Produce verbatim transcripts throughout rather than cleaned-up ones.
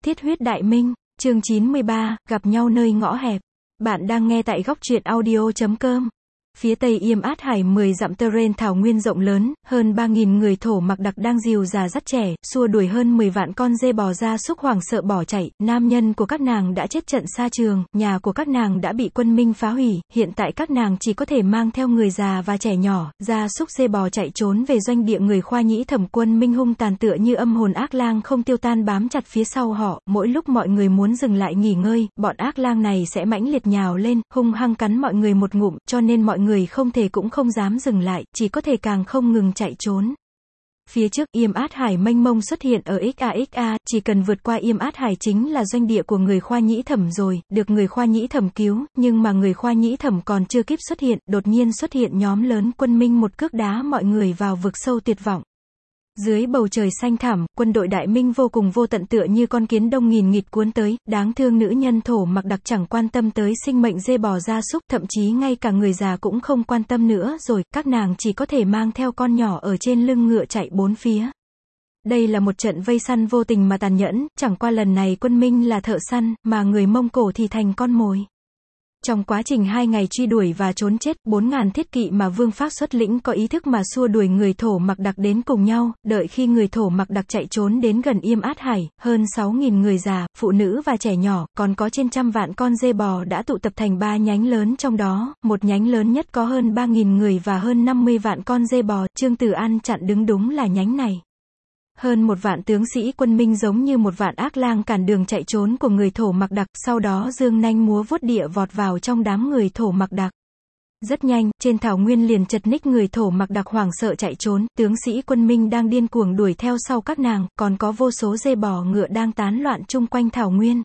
Thiết huyết đại minh, chương chín mươi ba, gặp nhau nơi ngõ hẹp. Bạn đang nghe tại góc truyện audio chấm com. Phía tây Yêm Át Hải mười dặm terrain thảo nguyên rộng lớn, hơn ba nghìn người thổ mặc đặc đang dìu già dắt trẻ, xua đuổi hơn mười vạn con dê bò gia súc hoảng sợ bỏ chạy, nam nhân của các nàng đã chết trận xa trường, nhà của các nàng đã bị quân Minh phá hủy, hiện tại các nàng chỉ có thể mang theo người già và trẻ nhỏ, gia súc dê bò chạy trốn về doanh địa người Khoa Nhĩ Thẩm. Quân Minh hung tàn tựa như âm hồn ác lang không tiêu tan bám chặt phía sau họ, mỗi lúc mọi người muốn dừng lại nghỉ ngơi, bọn ác lang này sẽ mãnh liệt nhào lên, hung hăng cắn mọi người một ngụm, cho nên mọi người không thể cũng không dám dừng lại, chỉ có thể càng không ngừng chạy trốn. Phía trước Yêm Át Hải mênh mông xuất hiện ở ích a ích a, chỉ cần vượt qua Yêm Át Hải chính là doanh địa của người Khoa Nhĩ Thẩm rồi, được người Khoa Nhĩ Thẩm cứu, nhưng mà người Khoa Nhĩ Thẩm còn chưa kịp xuất hiện, đột nhiên xuất hiện nhóm lớn quân Minh một cước đá mọi người vào vực sâu tuyệt vọng. Dưới bầu trời xanh thẳm, quân đội Đại Minh vô cùng vô tận tựa như con kiến đông nghìn nghịt cuốn tới, đáng thương nữ nhân thổ mặc đặc chẳng quan tâm tới sinh mệnh dê bò gia súc, thậm chí ngay cả người già cũng không quan tâm nữa rồi, các nàng chỉ có thể mang theo con nhỏ ở trên lưng ngựa chạy bốn phía. Đây là một trận vây săn vô tình mà tàn nhẫn, chẳng qua lần này quân Minh là thợ săn, mà người Mông Cổ thì thành con mồi. Trong quá trình hai ngày truy đuổi và trốn chết, bốn ngàn thiết kỵ mà Vương Phác xuất lĩnh có ý thức mà xua đuổi người thổ mặc đặc đến cùng nhau, đợi khi người thổ mặc đặc chạy trốn đến gần Yêm Át Hải, hơn sáu nghìn người già, phụ nữ và trẻ nhỏ, còn có trên trăm vạn con dê bò đã tụ tập thành ba nhánh lớn trong đó, một nhánh lớn nhất có hơn ba nghìn người và hơn năm mươi vạn con dê bò, Trương Tử An chặn đứng đúng là nhánh này. Hơn một vạn tướng sĩ quân Minh giống như một vạn ác lang cản đường chạy trốn của người thổ mặc đặc, sau đó dương nanh múa vuốt địa vọt vào trong đám người thổ mặc đặc. Rất nhanh, trên thảo nguyên liền chật ních người thổ mặc đặc hoảng sợ chạy trốn, tướng sĩ quân Minh đang điên cuồng đuổi theo sau các nàng, còn có vô số dê bò ngựa đang tán loạn chung quanh thảo nguyên.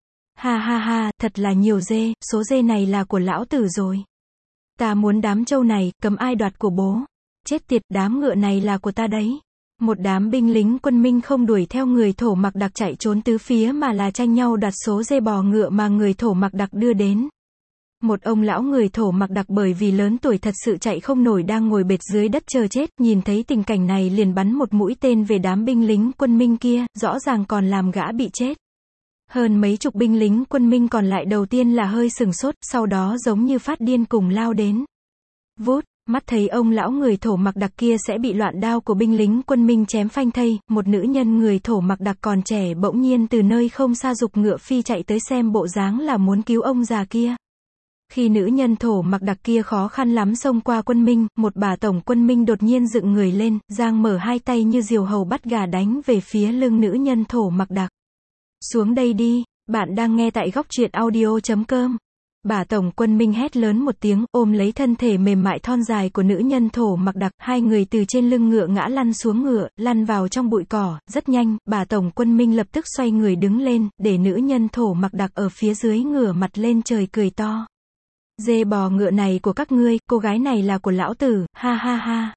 Ha ha ha, thật là nhiều dê, số dê này là của lão tử rồi. Ta muốn đám trâu này, cấm ai đoạt của bố. Chết tiệt, đám ngựa này là của ta đấy. Một đám binh lính quân Minh không đuổi theo người thổ mặc đặc chạy trốn tứ phía mà là tranh nhau đoạt số dê bò ngựa mà người thổ mặc đặc đưa đến. Một ông lão người thổ mặc đặc bởi vì lớn tuổi thật sự chạy không nổi đang ngồi bệt dưới đất chờ chết, nhìn thấy tình cảnh này liền bắn một mũi tên về đám binh lính quân Minh kia, rõ ràng còn làm gã bị chết. Hơn mấy chục binh lính quân Minh còn lại đầu tiên là hơi sừng sốt, sau đó giống như phát điên cùng lao đến. Vút! Mắt thấy ông lão người thổ mặc đặc kia sẽ bị loạn đao của binh lính quân Minh chém phanh thây, một nữ nhân người thổ mặc đặc còn trẻ bỗng nhiên từ nơi không xa giục ngựa phi chạy tới xem bộ dáng là muốn cứu ông già kia. Khi nữ nhân thổ mặc đặc kia khó khăn lắm xông qua quân Minh, một bà tổng quân Minh đột nhiên dựng người lên, giang mở hai tay như diều hầu bắt gà đánh về phía lưng nữ nhân thổ mặc đặc. Xuống đây đi, bạn đang nghe tại góc truyện audio chấm com. Bà tổng quân Minh hét lớn một tiếng, ôm lấy thân thể mềm mại thon dài của nữ nhân thổ mặc đặc, hai người từ trên lưng ngựa ngã lăn xuống ngựa, lăn vào trong bụi cỏ, rất nhanh, bà tổng quân Minh lập tức xoay người đứng lên, để nữ nhân thổ mặc đặc ở phía dưới ngửa mặt lên trời cười to. Dê bò ngựa này của các ngươi, cô gái này là của lão tử, ha ha ha.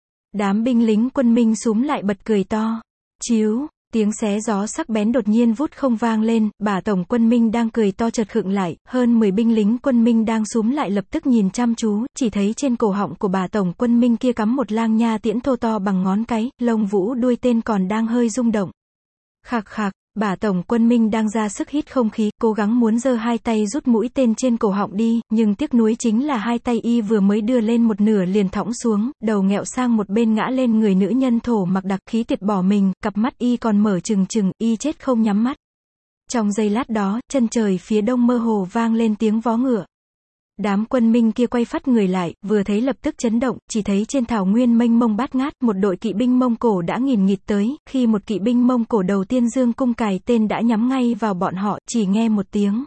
Đám binh lính quân Minh xúm lại bật cười to. Chíu! Tiếng xé gió sắc bén đột nhiên vút không vang lên, bà tổng quân Minh đang cười to chợt khựng lại, hơn mười binh lính quân Minh đang xúm lại lập tức nhìn chăm chú, chỉ thấy trên cổ họng của bà tổng quân Minh kia cắm một lang nha tiễn thô to bằng ngón cái, lông vũ đuôi tên còn đang hơi rung động. Khạc khạc, bà tổng quân Minh đang ra sức hít không khí, cố gắng muốn giơ hai tay rút mũi tên trên cổ họng đi, nhưng tiếc nuối chính là hai tay y vừa mới đưa lên một nửa liền thõng xuống, đầu nghẹo sang một bên ngã lên người nữ nhân thổ mặc đặc, khí tiệt bỏ mình, cặp mắt y còn mở trừng trừng, y chết không nhắm mắt. Trong giây lát đó, chân trời phía đông mơ hồ vang lên tiếng vó ngựa. Đám quân Minh kia quay phắt người lại, vừa thấy lập tức chấn động, chỉ thấy trên thảo nguyên mênh mông bát ngát, một đội kỵ binh Mông Cổ đã nghìn nghịt tới, khi một kỵ binh Mông Cổ đầu tiên dương cung cài tên đã nhắm ngay vào bọn họ, chỉ nghe một tiếng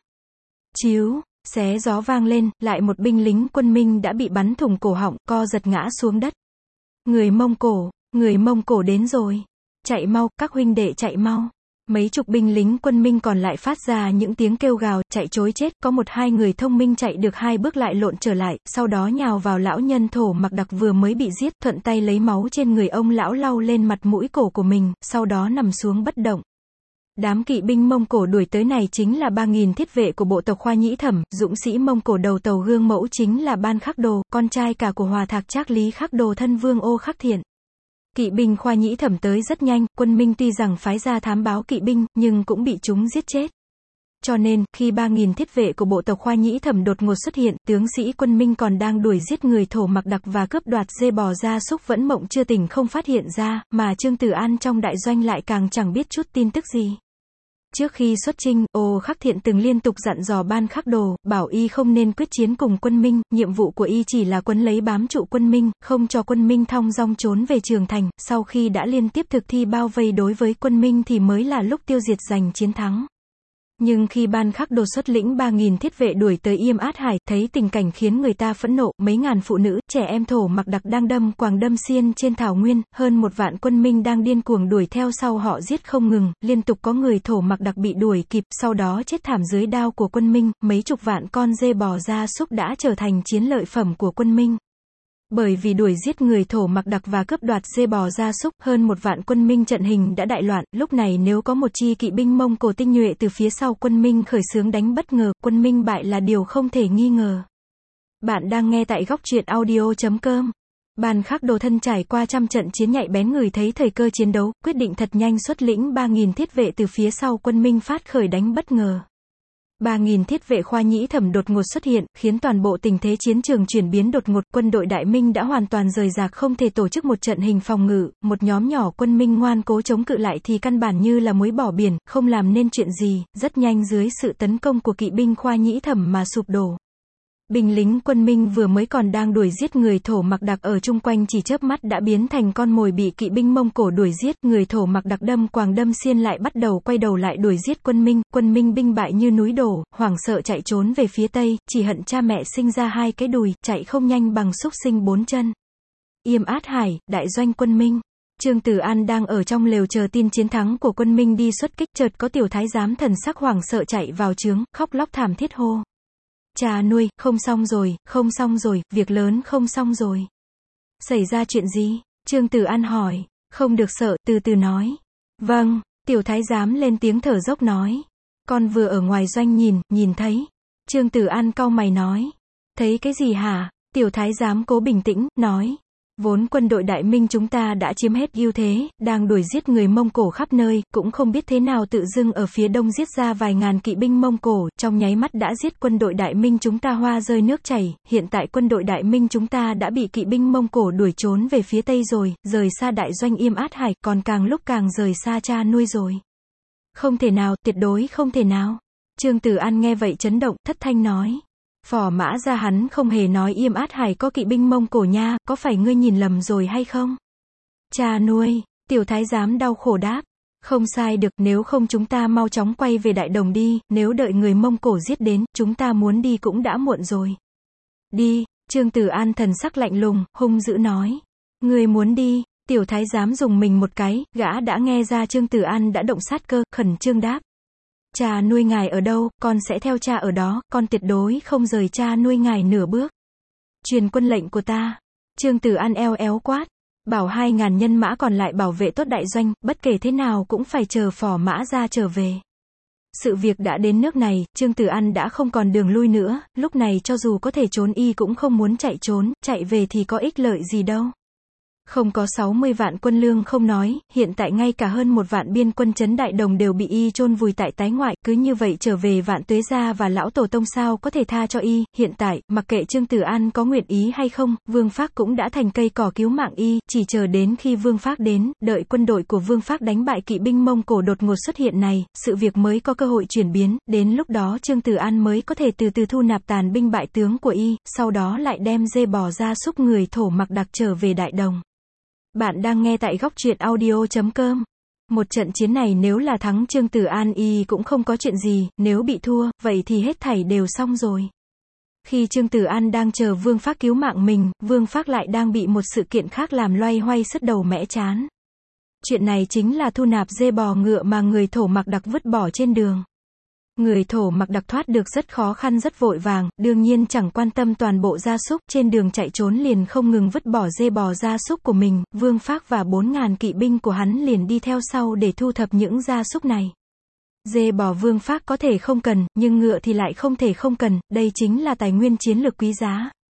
chíu, xé gió vang lên, lại một binh lính quân Minh đã bị bắn thủng cổ họng, co giật ngã xuống đất. Người Mông Cổ, người Mông Cổ đến rồi. Chạy mau, các huynh đệ chạy mau. Mấy chục binh lính quân Minh còn lại phát ra những tiếng kêu gào, chạy trối chết, có một hai người thông minh chạy được hai bước lại lộn trở lại, sau đó nhào vào lão nhân thổ mặc đặc vừa mới bị giết, thuận tay lấy máu trên người ông lão lau lên mặt mũi cổ của mình, sau đó nằm xuống bất động. Đám kỵ binh Mông Cổ đuổi tới này chính là ba nghìn thiết vệ của bộ tộc Khoa Nhĩ Thẩm, dũng sĩ Mông Cổ đầu tàu gương mẫu chính là Ban Khắc Đồ, con trai cả của Hòa Thạc Trác Lý Khắc Đồ thân vương Ô Khắc Thiện. Kỵ binh Khoa Nhĩ Thẩm tới rất nhanh, quân Minh tuy rằng phái ra thám báo kỵ binh, nhưng cũng bị chúng giết chết. Cho nên, khi ba nghìn thiết vệ của bộ tộc Khoa Nhĩ Thẩm đột ngột xuất hiện, tướng sĩ quân Minh còn đang đuổi giết người Thổ Mặc Đặc và cướp đoạt dê bò gia súc vẫn mộng chưa tỉnh không phát hiện ra, mà Trương Tử An trong đại doanh lại càng chẳng biết chút tin tức gì. Trước khi xuất chinh, Ô Khắc Thiện từng liên tục dặn dò Ban Khắc Đồ, bảo y không nên quyết chiến cùng quân Minh, nhiệm vụ của y chỉ là quấn lấy bám trụ quân Minh, không cho quân Minh thong dong trốn về Trường Thành, sau khi đã liên tiếp thực thi bao vây đối với quân Minh thì mới là lúc tiêu diệt giành chiến thắng. Nhưng khi Ban Khắc Đồ xuất lĩnh ba nghìn thiết vệ đuổi tới Yêm Át Hải, thấy tình cảnh khiến người ta phẫn nộ, mấy ngàn phụ nữ, trẻ em Thổ Mặc Đặc đang đâm quàng đâm xiên trên thảo nguyên, hơn một vạn quân Minh đang điên cuồng đuổi theo sau họ giết không ngừng, liên tục có người Thổ Mặc Đặc bị đuổi kịp, sau đó chết thảm dưới đao của quân Minh, mấy chục vạn con dê bò gia súc đã trở thành chiến lợi phẩm của quân Minh. Bởi vì đuổi giết người Thổ Mặc Đặc và cướp đoạt dê bò gia súc, hơn một vạn quân Minh trận hình đã đại loạn, lúc này nếu có một chi kỵ binh Mông Cổ tinh nhuệ từ phía sau quân Minh khởi xướng đánh bất ngờ, quân Minh bại là điều không thể nghi ngờ. Bạn đang nghe tại góc truyện audio chấm com. Ban Khắc Đồ thân trải qua trăm trận chiến nhạy bén người thấy thời cơ chiến đấu, quyết định thật nhanh xuất lĩnh ba nghìn thiết vệ từ phía sau quân Minh phát khởi đánh bất ngờ. ba nghìn thiết vệ Khoa Nhĩ Thẩm đột ngột xuất hiện, khiến toàn bộ tình thế chiến trường chuyển biến đột ngột, quân đội Đại Minh đã hoàn toàn rời rạc không thể tổ chức một trận hình phòng ngự, một nhóm nhỏ quân Minh ngoan cố chống cự lại thì căn bản như là muối bỏ biển, không làm nên chuyện gì, rất nhanh dưới sự tấn công của kỵ binh Khoa Nhĩ Thẩm mà sụp đổ. Binh lính quân Minh vừa mới còn đang đuổi giết người Thổ Mặc Đặc ở chung quanh chỉ chớp mắt đã biến thành con mồi bị kỵ binh Mông Cổ đuổi giết, người Thổ Mặc Đặc đâm quàng đâm xiên lại bắt đầu quay đầu lại đuổi giết quân Minh, quân Minh binh bại như núi đổ, hoảng sợ chạy trốn về phía tây, chỉ hận cha mẹ sinh ra hai cái đùi, chạy không nhanh bằng súc sinh bốn chân. Yêm Át Hải, đại doanh quân Minh. Trương Tử An đang ở trong lều chờ tin chiến thắng của quân Minh đi xuất kích, chợt có tiểu thái giám thần sắc hoảng sợ chạy vào trướng, khóc lóc thảm thiết hô: "Cha nuôi, không xong rồi, không xong rồi, việc lớn không xong rồi." "Xảy ra chuyện gì?" Trương Tử An hỏi. "Không được sợ, từ từ nói." "Vâng." Tiểu thái giám lên tiếng thở dốc nói. "Con vừa ở ngoài doanh nhìn, nhìn thấy." Trương Tử An cau mày nói. "Thấy cái gì hả?" Tiểu thái giám cố bình tĩnh, nói. "Vốn quân đội Đại Minh chúng ta đã chiếm hết ưu thế, đang đuổi giết người Mông Cổ khắp nơi, cũng không biết thế nào tự dưng ở phía đông giết ra vài ngàn kỵ binh Mông Cổ, trong nháy mắt đã giết quân đội Đại Minh chúng ta hoa rơi nước chảy, hiện tại quân đội Đại Minh chúng ta đã bị kỵ binh Mông Cổ đuổi trốn về phía tây rồi, rời xa đại doanh Yêm Át Hải, còn càng lúc càng rời xa cha nuôi rồi." "Không thể nào, tuyệt đối không thể nào." Trương Tử An nghe vậy chấn động, thất thanh nói. "Phò Mã Gia hắn không hề nói Yêm Át Hải có kỵ binh Mông Cổ nha, có phải ngươi nhìn lầm rồi hay không?" "Cha nuôi." Tiểu thái giám đau khổ đáp. "Không sai được, nếu không chúng ta mau chóng quay về Đại Đồng đi, nếu đợi người Mông Cổ giết đến, chúng ta muốn đi cũng đã muộn rồi." "Đi." Trương Tử An thần sắc lạnh lùng, hung dữ nói. "Ngươi muốn đi?" Tiểu thái giám dùng mình một cái, gã đã nghe ra Trương Tử An đã động sát cơ, khẩn trương đáp. "Cha nuôi ngài ở đâu, con sẽ theo cha ở đó, con tuyệt đối không rời cha nuôi ngài nửa bước." "Truyền quân lệnh của ta." Trương Tử An eo éo quát. "Bảo hai ngàn nhân mã còn lại bảo vệ tốt đại doanh, bất kể thế nào cũng phải chờ Phò Mã Gia trở về." Sự việc đã đến nước này, Trương Tử An đã không còn đường lui nữa, lúc này cho dù có thể trốn y cũng không muốn chạy trốn, chạy về thì có ích lợi gì đâu. Không có sáu mươi vạn quân lương không nói, hiện tại ngay cả hơn một vạn biên quân trấn Đại Đồng đều bị y chôn vùi tại tái ngoại, cứ như vậy trở về Vạn Tuế Gia và lão tổ tông sao có thể tha cho y, hiện tại, mặc kệ Trương Tử An có nguyện ý hay không, Vương Phác cũng đã thành cây cỏ cứu mạng y, chỉ chờ đến khi Vương Phác đến, đợi quân đội của Vương Phác đánh bại kỵ binh Mông Cổ đột ngột xuất hiện này, sự việc mới có cơ hội chuyển biến, đến lúc đó Trương Tử An mới có thể từ từ thu nạp tàn binh bại tướng của y, sau đó lại đem dê bò gia súc người Thổ Mặc Đặc trở về Đại Đồng. Bạn đang nghe tại góc truyện audio chấm com. Một trận chiến này nếu là thắng Trương Tử An y cũng không có chuyện gì, nếu bị thua, vậy thì hết thảy đều xong rồi. Khi Trương Tử An đang chờ Vương Phác cứu mạng mình, Vương Phác lại đang bị một sự kiện khác làm loay hoay sứt đầu mẻ chán. Chuyện này chính là thu nạp dê bò ngựa mà người Thổ Mặc Đặc vứt bỏ trên đường. Người Thổ Mặc Đặc thoát được rất khó khăn rất vội vàng, đương nhiên chẳng quan tâm toàn bộ gia súc, trên đường chạy trốn liền không ngừng vứt bỏ dê bò gia súc của mình, Vương Phác và bốn ngàn kỵ binh của hắn liền đi theo sau để thu thập những gia súc này. Dê bò Vương Phác có thể không cần, nhưng ngựa thì lại không thể không cần, đây chính là tài nguyên chiến lược quý giá.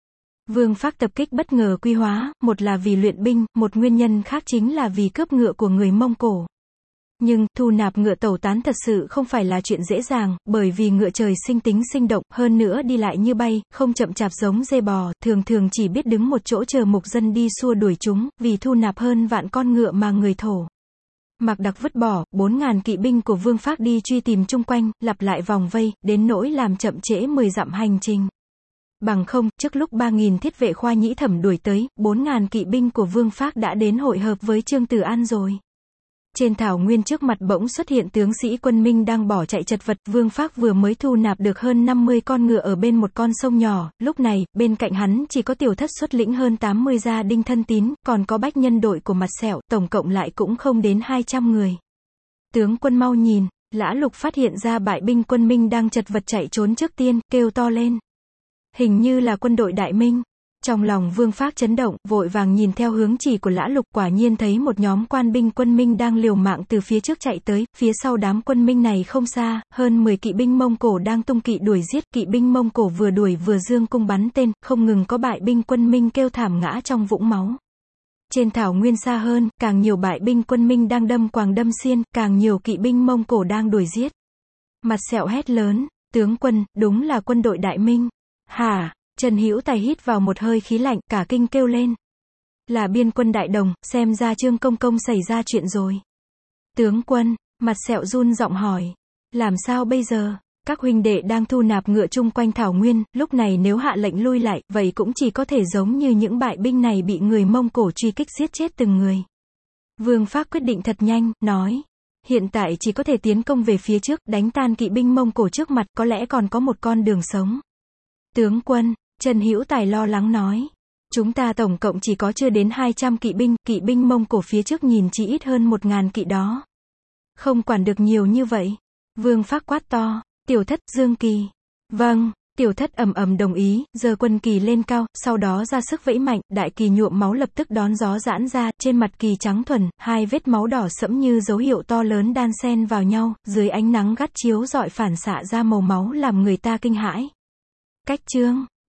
Vương Phác tập kích bất ngờ Quy Hóa, một là vì luyện binh, một nguyên nhân khác chính là vì cướp ngựa của người Mông Cổ. Nhưng, thu nạp ngựa tẩu tán thật sự không phải là chuyện dễ dàng, bởi vì ngựa trời sinh tính sinh động, hơn nữa đi lại như bay, không chậm chạp giống dê bò, thường thường chỉ biết đứng một chỗ chờ mục dân đi xua đuổi chúng, vì thu nạp hơn vạn con ngựa mà người Thổ Mạc Đặc vứt bỏ, bốn ngàn kỵ binh của Vương Phác đi truy tìm chung quanh, lặp lại vòng vây, đến nỗi làm chậm trễ mười dặm hành trình. Bằng không, trước lúc ba nghìn thiết vệ Khoa Nhĩ Thẩm đuổi tới, bốn ngàn kỵ binh của Vương Phác đã đến hội hợp với Trương Tử An rồi. Trên thảo nguyên trước mặt bỗng xuất hiện tướng sĩ quân Minh đang bỏ chạy chật vật, Vương Phác vừa mới thu nạp được hơn năm mươi con ngựa ở bên một con sông nhỏ, lúc này, bên cạnh hắn chỉ có Tiểu Thất xuất lĩnh hơn tám mươi gia đinh thân tín, còn có bách nhân đội của Mặt Sẹo, tổng cộng lại cũng không đến hai trăm người. Tướng quân mau nhìn, Lã Lục phát hiện ra bại binh quân Minh đang chật vật chạy trốn trước tiên, kêu to lên. Hình như là quân đội Đại Minh. Trong lòng Vương Phác chấn động, vội vàng nhìn theo hướng chỉ của Lã Lục, quả nhiên thấy một nhóm quan binh quân Minh đang liều mạng từ phía trước chạy tới, phía sau đám quân Minh này không xa, hơn mười kỵ binh Mông Cổ đang tung kỵ đuổi giết, kỵ binh Mông Cổ vừa đuổi vừa giương cung bắn tên, không ngừng có bại binh quân Minh kêu thảm ngã trong vũng máu. Trên thảo nguyên xa hơn, càng nhiều bại binh quân Minh đang đâm quàng đâm xiên, càng nhiều kỵ binh Mông Cổ đang đuổi giết. Mặt Sẹo hét lớn, tướng quân, đúng là quân đội Đại Minh. Hả? Trần Hữu Tài hít vào một hơi khí lạnh, cả kinh kêu lên. Là biên quân Đại Đồng, xem ra Trương Công Công xảy ra chuyện rồi. Tướng quân, Mặt Sẹo run giọng hỏi. Làm sao bây giờ? Các huynh đệ đang thu nạp ngựa chung quanh thảo nguyên, lúc này nếu hạ lệnh lui lại, vậy cũng chỉ có thể giống như những bại binh này bị người Mông Cổ truy kích giết chết từng người. Vương Phác quyết định thật nhanh, nói. Hiện tại chỉ có thể tiến công về phía trước, đánh tan kỵ binh Mông Cổ trước mặt, có lẽ còn có một con đường sống. Tướng quân, Trần Hữu Tài lo lắng nói. Chúng ta tổng cộng chỉ có chưa đến hai trăm kỵ binh, kỵ binh Mông Cổ phía trước nhìn chỉ ít hơn một ngàn kỵ đó. Không quản được nhiều như vậy. Vương Phác quát to. Tiểu Thất, Dương Kỳ. Vâng, Tiểu Thất ầm ầm đồng ý, giơ quân kỳ lên cao, sau đó ra sức vẫy mạnh, đại kỳ nhuộm máu lập tức đón gió giãn ra, trên mặt kỳ trắng thuần, hai vết máu đỏ sẫm như dấu hiệu to lớn đan xen vào nhau, dưới ánh nắng gắt chiếu rọi phản xạ ra màu máu làm người ta kinh hãi. Cách chương